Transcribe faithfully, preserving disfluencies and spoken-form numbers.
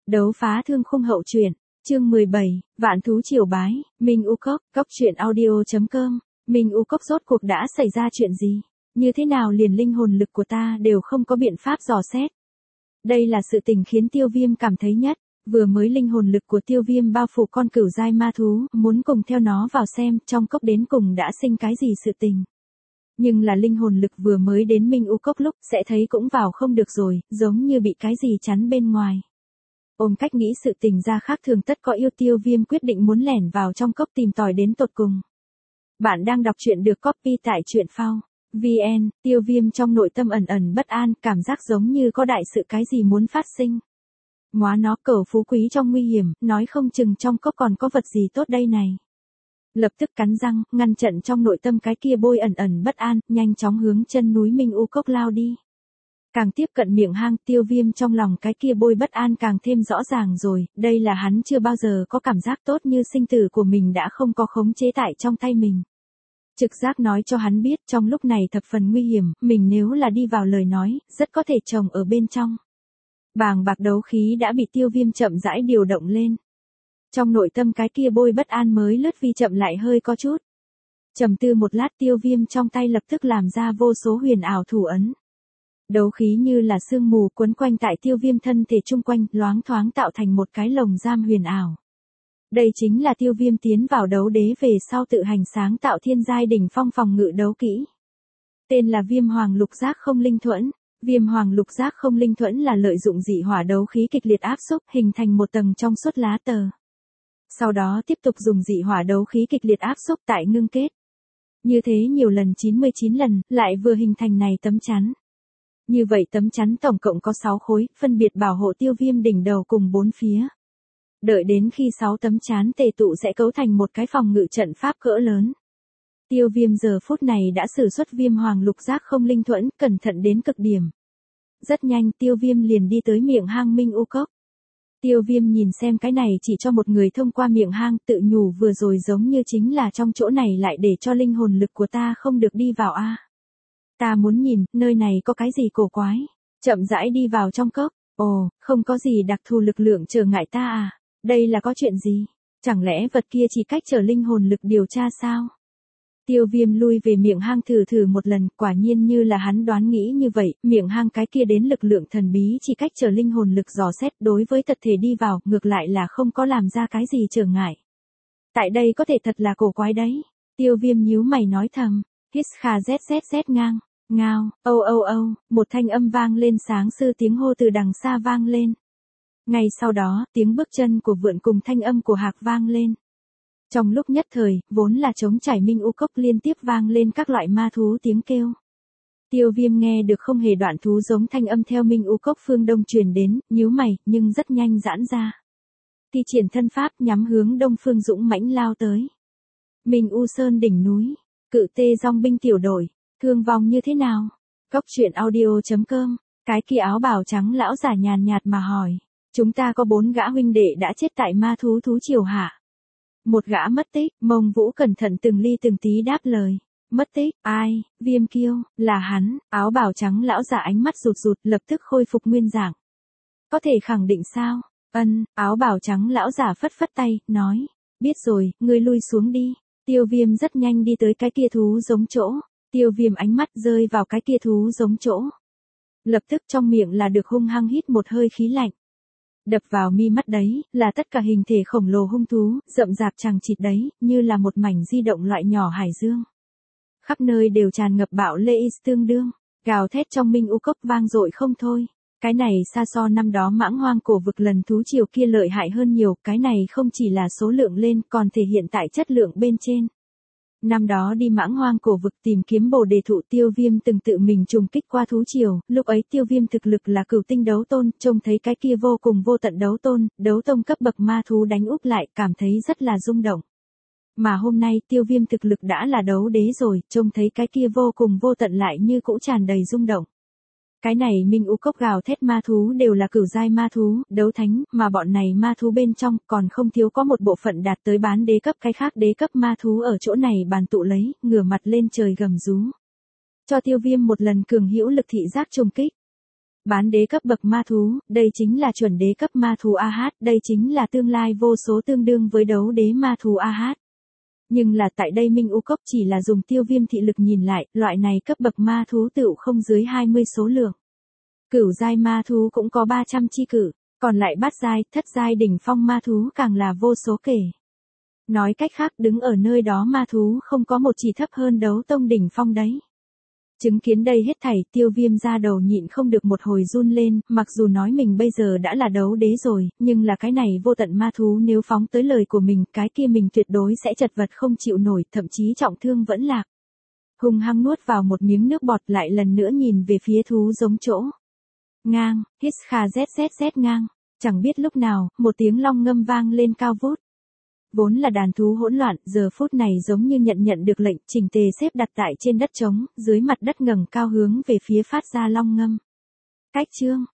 Đấu phá thương khung hậu truyện, chương mười bảy, Vạn thú triều bái, Minh U Cốc, cốc truyện audio.com, Minh U Cốc rốt cuộc đã xảy ra chuyện gì? Như thế nào liền linh hồn lực của ta đều không có biện pháp dò xét? Đây là sự tình khiến Tiêu Viêm cảm thấy nhất, vừa mới linh hồn lực của Tiêu Viêm bao phủ con cửu giai ma thú, muốn cùng theo nó vào xem trong cốc đến cùng đã sinh cái gì sự tình. Nhưng là linh hồn lực vừa mới đến Minh U Cốc lúc sẽ thấy cũng vào không được rồi, giống như bị cái gì chắn bên ngoài. Ôm cách nghĩ sự tình ra khác thường tất có yêu Tiêu Viêm quyết định muốn lẻn vào trong cốc tìm tòi đến tột cùng. Bạn đang đọc truyện được copy tại truyện phao. vê en, Tiêu Viêm trong nội tâm ẩn ẩn bất an, cảm giác giống như có đại sự cái gì muốn phát sinh. Móa nó cẩu phú quý trong nguy hiểm, nói không chừng trong cốc còn có vật gì tốt đây này. Lập tức cắn răng, ngăn chặn trong nội tâm cái kia bôi ẩn ẩn bất an, nhanh chóng hướng chân núi Minh U Cốc lao đi. Càng tiếp cận miệng hang, Tiêu Viêm trong lòng cái kia bôi bất an càng thêm rõ ràng rồi, đây là hắn chưa bao giờ có cảm giác tốt như sinh tử của mình đã không có khống chế tại trong tay mình. Trực giác nói cho hắn biết trong lúc này thập phần nguy hiểm, mình nếu là đi vào lời nói, rất có thể trồng ở bên trong. Bàng bạc đấu khí đã bị Tiêu Viêm chậm rãi điều động lên. Trong nội tâm cái kia bôi bất an mới lướt vi chậm lại hơi có chút. Trầm tư một lát Tiêu Viêm trong tay lập tức làm ra vô số huyền ảo thủ ấn. Đấu khí như là sương mù quấn quanh tại Tiêu Viêm thân thể chung quanh, loáng thoáng tạo thành một cái lồng giam huyền ảo. Đây chính là Tiêu Viêm tiến vào đấu đế về sau tự hành sáng tạo thiên giai đỉnh phong phòng ngự đấu kỹ. Tên là Viêm Hoàng Lục Giác Không Linh Thuẫn. Viêm Hoàng Lục Giác Không Linh Thuẫn là lợi dụng dị hỏa đấu khí kịch liệt áp xúc hình thành một tầng trong suốt lá tờ. Sau đó tiếp tục dùng dị hỏa đấu khí kịch liệt áp xúc tại ngưng kết. Như thế nhiều lần chín mươi chín lần, lại vừa hình thành này tấm chắn. Như vậy tấm chắn tổng cộng có sáu khối, phân biệt bảo hộ Tiêu Viêm đỉnh đầu cùng bốn phía. Đợi đến khi sáu tấm chắn tề tụ sẽ cấu thành một cái phòng ngự trận pháp cỡ lớn. Tiêu Viêm giờ phút này đã sử xuất Viêm Hoàng Lục Giác Không Linh Thuẫn, cẩn thận đến cực điểm. Rất nhanh Tiêu Viêm liền đi tới miệng hang Minh U Cốc. Tiêu Viêm nhìn xem cái này chỉ cho một người thông qua miệng hang, tự nhủ vừa rồi giống như chính là trong chỗ này lại để cho linh hồn lực của ta không được đi vào a. Ta muốn nhìn, nơi này có cái gì cổ quái. Chậm rãi đi vào trong cốc. Ồ, không có gì đặc thù lực lượng trở ngại ta à. Đây là có chuyện gì? Chẳng lẽ vật kia chỉ cách trở linh hồn lực điều tra sao? Tiêu Viêm lui về miệng hang thử thử một lần, quả nhiên như là hắn đoán nghĩ như vậy, miệng hang cái kia đến lực lượng thần bí chỉ cách trở linh hồn lực dò xét đối với thật thể đi vào, ngược lại là không có làm ra cái gì trở ngại. Tại đây có thể thật là cổ quái đấy. Tiêu Viêm nhíu mày nói thầm, hít kha zzz ngang, ngao, âu âu âu, một thanh âm vang lên sáng sư tiếng hô từ đằng xa vang lên. Ngay sau đó, tiếng bước chân của vượn cùng thanh âm của hạc vang lên. Trong lúc nhất thời, vốn là trống trải Minh U Cốc liên tiếp vang lên các loại ma thú tiếng kêu. Tiêu Viêm nghe được không hề đoạn thú giống thanh âm theo Minh U Cốc phương đông truyền đến, nhíu mày, nhưng rất nhanh giãn ra. Thi triển thân pháp nhắm hướng đông phương dũng mãnh lao tới. Minh U Sơn đỉnh núi, cự tê dòng binh tiểu đội, thương vong như thế nào? Cốc truyện audio.com, cái kia áo bào trắng lão giả nhàn nhạt mà hỏi. Chúng ta có bốn gã huynh đệ đã chết tại ma thú thú triều hạ. Một gã mất tích, Mông Vũ cẩn thận từng ly từng tí đáp lời. Mất tích, ai, Viêm Kiêu, là hắn, áo bào trắng lão giả ánh mắt rụt rụt lập tức khôi phục nguyên dạng. Có thể khẳng định sao? Ân, áo bào trắng lão giả phất phất tay, nói. Biết rồi, ngươi lui xuống đi. Tiêu Viêm rất nhanh đi tới cái kia thú giống chỗ. Tiêu Viêm ánh mắt rơi vào cái kia thú giống chỗ. Lập tức trong miệng là được hung hăng hít một hơi khí lạnh. Đập vào mi mắt đấy, là tất cả hình thể khổng lồ hung thú, rậm rạp chằng chịt đấy, như là một mảnh di động loại nhỏ hải dương. Khắp nơi đều tràn ngập bạo lê is tương đương, gào thét trong Minh U Cốc vang dội không thôi. Cái này xa so năm đó mãng hoang cổ vực lần thú triều kia lợi hại hơn nhiều, cái này không chỉ là số lượng lên còn thể hiện tại chất lượng bên trên. Năm đó đi mãng hoang cổ vực tìm kiếm bồ đề thụ Tiêu Viêm từng tự mình trùng kích qua thú triều, lúc ấy Tiêu Viêm thực lực là cửu tinh đấu tôn, trông thấy cái kia vô cùng vô tận đấu tôn, đấu tông cấp bậc ma thú đánh úp lại, cảm thấy rất là rung động. Mà hôm nay Tiêu Viêm thực lực đã là đấu đế rồi, trông thấy cái kia vô cùng vô tận lại như cũ tràn đầy rung động. Cái này Minh U Cốc gào thét ma thú đều là cửu giai ma thú, đấu thánh, mà bọn này ma thú bên trong còn không thiếu có một bộ phận đạt tới bán đế cấp, cái khác đế cấp ma thú ở chỗ này bàn tụ lấy, ngửa mặt lên trời gầm rú. Cho Tiêu Viêm một lần cường hữu lực thị giác trùng kích. Bán đế cấp bậc ma thú, đây chính là chuẩn đế cấp ma thú a hát, đây chính là tương lai vô số tương đương với đấu đế ma thú a hát. Nhưng là tại đây Minh U Cốc chỉ là dùng tiêu viêm thị lực nhìn lại, loại này cấp bậc ma thú tựu không dưới hai mươi số lượng. Cửu giai ma thú cũng có ba trăm chi cử, còn lại bát giai, thất giai đỉnh phong ma thú càng là vô số kể. Nói cách khác đứng ở nơi đó ma thú không có một chỉ thấp hơn đấu tông đỉnh phong đấy. Chứng kiến đây hết thảy tiêu viêm ra đầu nhịn không được một hồi run lên, mặc dù nói mình bây giờ đã là đấu đế rồi, nhưng là cái này vô tận ma thú nếu phóng tới lời của mình, cái kia mình tuyệt đối sẽ chật vật không chịu nổi, thậm chí trọng thương vẫn lạc. Hung hăng nuốt vào một miếng nước bọt lại lần nữa nhìn về phía thú giống chỗ. Ngang, hít kha zzz ngang, chẳng biết lúc nào, một tiếng long ngâm vang lên cao vút. Vốn là đàn thú hỗn loạn, giờ phút này giống như nhận nhận được lệnh, chỉnh tề xếp đặt tại trên đất trống, dưới mặt đất ngẩng cao hướng về phía phát ra long ngâm. Cách chương